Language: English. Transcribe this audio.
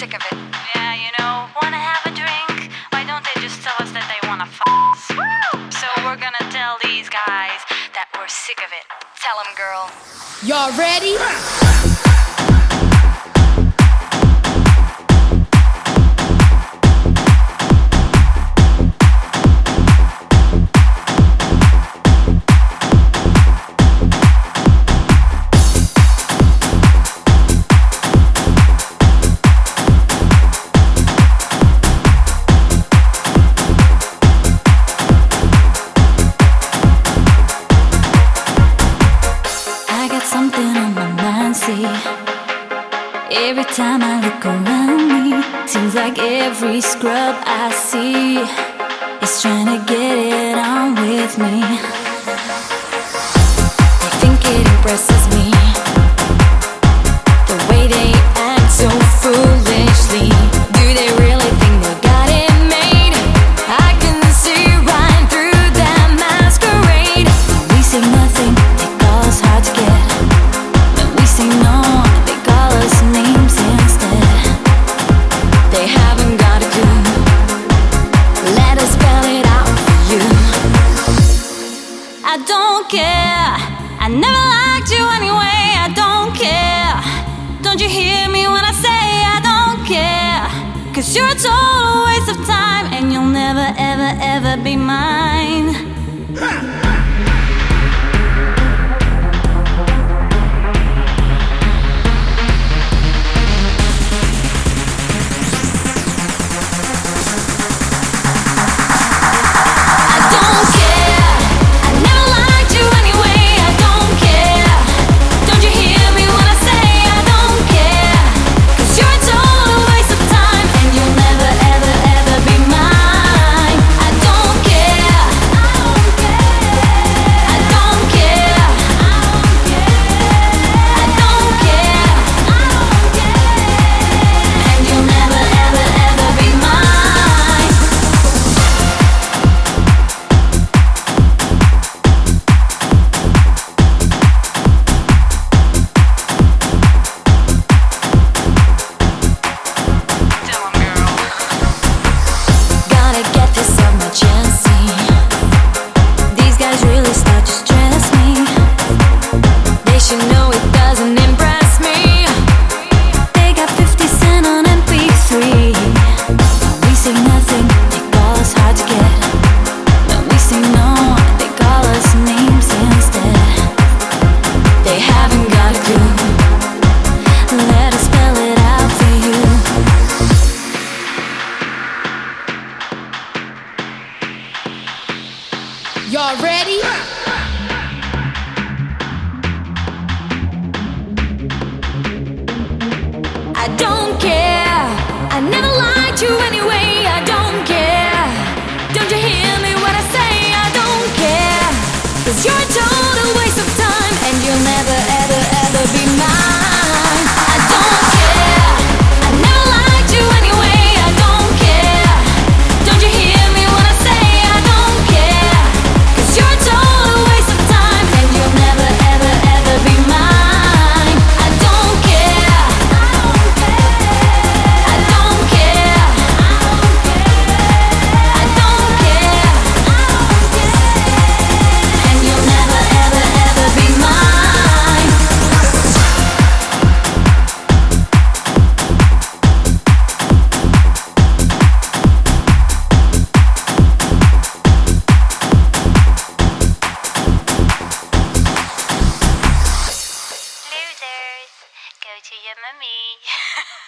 sick of it. Yeah, you know, wanna have a drink? Why don't they just tell us that they wanna us? So we're gonna tell these guys that we're sick of it. Tell them, girl. Y'all ready? Every time I look around me, seems like every scrub I see is trying to get it on with me. I think it impresses me, the way they act so foolishly. Do they really think they got it made? I can see right through that masquerade. We say nothing, they call us hard to get. When we say no, they call us names instead. They haven't got a clue. Let us spell it out for you. I don't care, I never liked you anyway. I don't care. Don't you hear me when I say I don't care? 'Cause you're a total waste of time, and you'll never ever ever be mine. Y'all ready? I don't care, I never liked you anyway. I don't care. Don't you hear me when I say I don't care? 'Cause you're a total waste of time, and you'll never ever ever be mine. I don't care, I never liked you anyway. I don't care. Don't you hear me when I say I don't care? 'Cause you're a total waste of time, and you'll never ever ever be mine. I don't care, I don't care, I don't care, and you'll never ever ever be mine. Losers, go to your mummy.